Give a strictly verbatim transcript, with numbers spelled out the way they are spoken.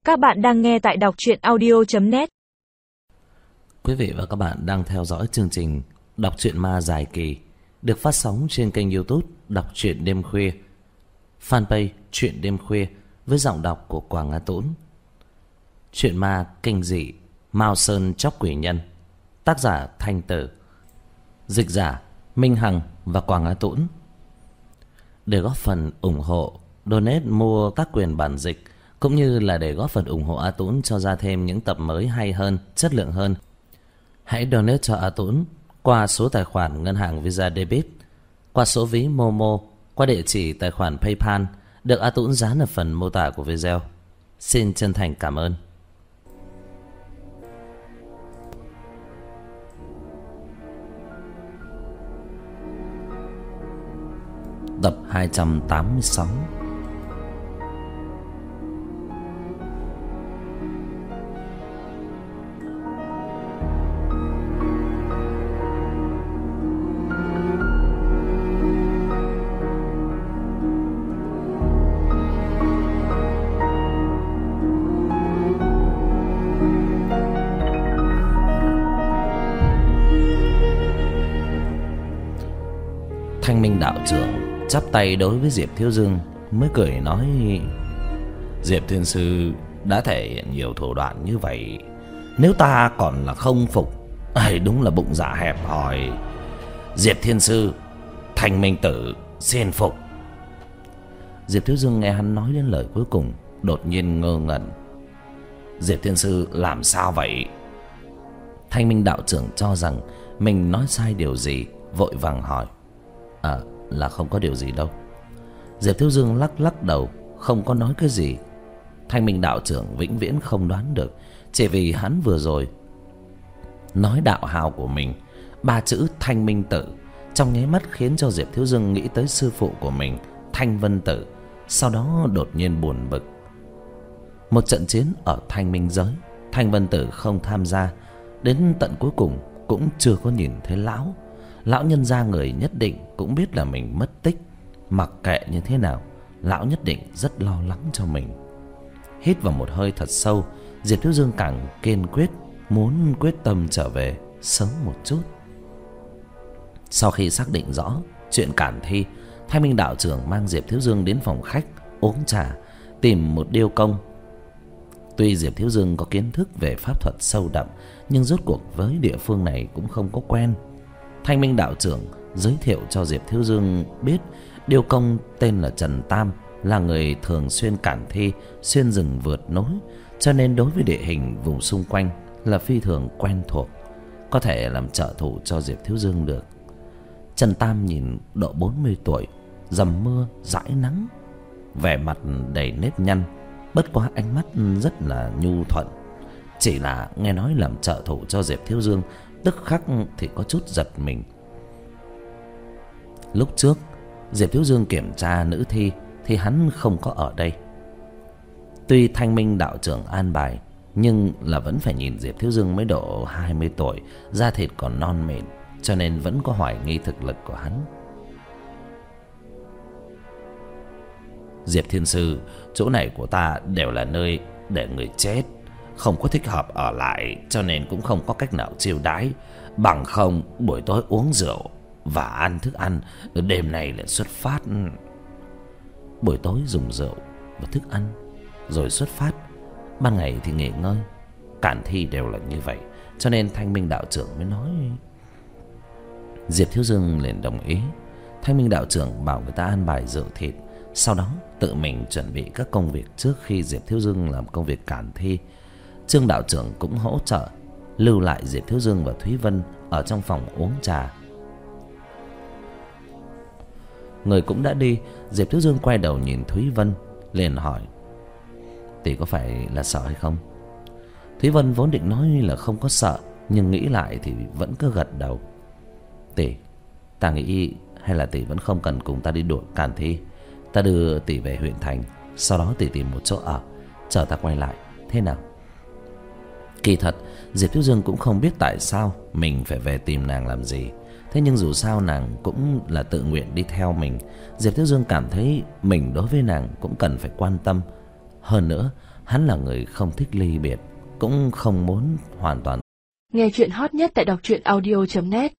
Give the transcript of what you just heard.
Các bạn đang nghe tại đọc truyện audio chấm net. Quý vị và các bạn đang theo dõi chương trình Đọc truyện ma dài kỳ được phát sóng trên kênh YouTube Đọc truyện đêm khuya, fanpage Truyện đêm khuya với giọng đọc của Quảng Á Tũng. Truyện ma kinh dị Mao Sơn Chóc Quỷ Nhân, tác giả Thanh Tử, dịch giả Minh Hằng và Quảng Á Tũng. Để góp phần ủng hộ, donate mua các quyền bản dịch cũng như là để góp phần ủng hộ A Tũng cho ra thêm những tập mới hay hơn, chất lượng hơn, hãy donate cho A Tũng qua số tài khoản ngân hàng Visa Debit, qua số ví Momo, qua địa chỉ tài khoản PayPal được A Tũng dán ở phần mô tả của video. Xin chân thành cảm ơn. Tập hai trăm tám mươi sáu. Thanh Minh đạo trưởng chắp tay đối với Diệp Thiếu Dương mới cười nói: Diệp Thiên Sư đã thể hiện nhiều thủ đoạn như vậy, nếu ta còn là không phục, ấy đúng là bụng dạ hẹp hòi. Diệp Thiên Sư, Thanh Minh Tử xin phục. Diệp Thiếu Dương nghe hắn nói đến lời cuối cùng đột nhiên ngơ ngẩn. Diệp Thiên Sư làm sao vậy? Thanh Minh đạo trưởng cho rằng mình nói sai điều gì, vội vàng hỏi: À, là không có điều gì đâu. Diệp Thiếu Dương lắc lắc đầu, không có nói cái gì. Thanh Minh đạo trưởng vĩnh viễn không đoán được, chỉ vì hắn vừa rồi nói đạo hào của mình, ba chữ Thanh Minh Tử, trong nháy mắt khiến cho Diệp Thiếu Dương nghĩ tới sư phụ của mình, Thanh Vân Tử. Sau đó đột nhiên buồn bực. Một trận chiến ở Thanh Minh giới, Thanh Vân Tử không tham gia, đến tận cuối cùng cũng chưa có nhìn thấy lão. Lão nhân gia người nhất định cũng biết là mình mất tích. Mặc kệ như thế nào, lão nhất định rất lo lắng cho mình. Hít vào một hơi thật sâu, Diệp Thiếu Dương càng kiên quyết muốn quyết tâm trở về sớm một chút. Sau khi xác định rõ chuyện cản thi, Thanh Minh đạo trưởng mang Diệp Thiếu Dương đến phòng khách uống trà, tìm một điêu công. Tuy Diệp Thiếu Dương có kiến thức về pháp thuật sâu đậm, nhưng rốt cuộc với địa phương này cũng không có quen. Thanh Minh đạo trưởng giới thiệu cho Diệp Thiếu Dương biết điêu công tên là Trần Tam, là người thường xuyên cản thi, xuyên rừng vượt núi, cho nên đối với địa hình vùng xung quanh là phi thường quen thuộc, có thể làm trợ thủ cho Diệp Thiếu Dương được. Trần Tam nhìn độ bốn mươi tuổi, dầm mưa dãi nắng, vẻ mặt đầy nếp nhăn, bất quá ánh mắt rất là nhu thuận. Chỉ là nghe nói làm trợ thủ cho Diệp Thiếu Dương, tức khắc thì có chút giật mình. Lúc trước Diệp Thiếu Dương kiểm tra nữ thi thì hắn không có ở đây. Tuy Thanh Minh đạo trưởng an bài, nhưng là vẫn phải nhìn Diệp Thiếu Dương mới độ hai mươi tuổi, da thịt còn non mịn, cho nên vẫn có hoài nghi thực lực của hắn. Diệp Thiên Sư, chỗ này của ta đều là nơi để người chết, không có thích hợp ở lại, cho nên cũng không có cách nào chiêu đãi. Bằng không buổi tối uống rượu và ăn thức ăn, đêm nay lại xuất phát. Buổi tối dùng rượu và thức ăn rồi xuất phát, ban ngày thì nghỉ ngơi. Cản thi đều là như vậy, cho nên Thanh Minh đạo trưởng mới nói. Diệp Thiếu Dương liền đồng ý. Thanh Minh đạo trưởng bảo người ta ăn bài rượu thịt, sau đó tự mình chuẩn bị các công việc trước khi Diệp Thiếu Dương làm công việc cản thi. Trương đạo trưởng cũng hỗ trợ, lưu lại Diệp Thiếu Dương và Thúy Vân ở trong phòng uống trà. Người cũng đã đi, Diệp Thiếu Dương quay đầu nhìn Thúy Vân, liền hỏi: Tỷ có phải là sợ hay không? Thúy Vân vốn định nói là không có sợ, nhưng nghĩ lại thì vẫn cứ gật đầu. Tỷ, ta nghĩ hay là tỷ vẫn không cần cùng ta đi đuổi càn thi. Ta đưa tỷ về huyện thành, sau đó tỷ tìm một chỗ ở, chờ ta quay lại, thế nào? Kỳ thật Diệp Thiếu Dương cũng không biết tại sao mình phải về tìm nàng làm gì. Thế nhưng dù sao nàng cũng là tự nguyện đi theo mình. Diệp Thiếu Dương cảm thấy mình đối với nàng cũng cần phải quan tâm. Hơn nữa Hắn là người không thích ly biệt, cũng không muốn hoàn toàn. Nghe chuyện hot nhất tại đọc truyện audio chấm net.